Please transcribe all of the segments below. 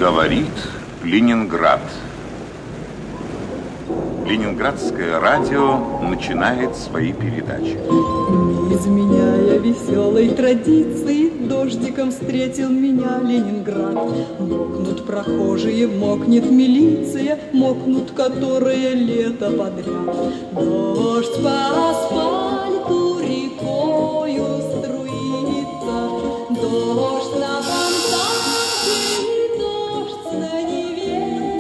Говорит Ленинград. Ленинградское радио начинает свои передачи. Не изменяя веселой традиции, дождиком встретил меня Ленинград. Мокнут прохожие, мокнет милиция, мокнут которые лето подряд. Дождь по асфальту рекою струится, дождь на фонтанке и дождь на Неве.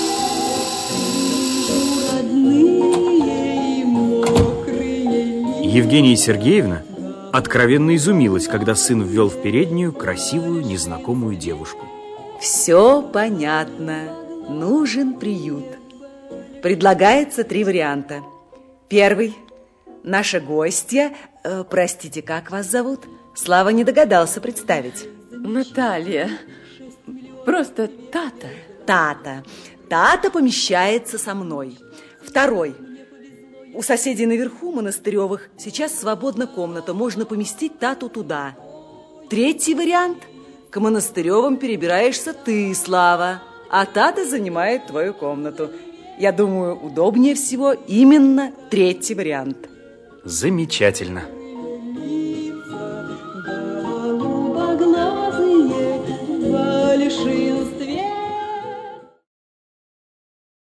Родные и мокрые лица. Евгения Сергеевна откровенно изумилась, когда сын ввел в переднюю красивую незнакомую девушку. Все понятно. Нужен приют. Предлагается 3 варианта. Первый. Наша гостья... простите, как вас зовут? Слава не догадался представить. Наталья. Просто Тата. Тата. Тата помещается со мной. Второй. У соседей наверху, Монастыревых, сейчас свободна комната. Можно поместить Тату туда. Третий вариант. К Монастыревым перебираешься ты, Слава, а Тата занимает твою комнату. Я думаю, удобнее всего именно третий вариант. Замечательно.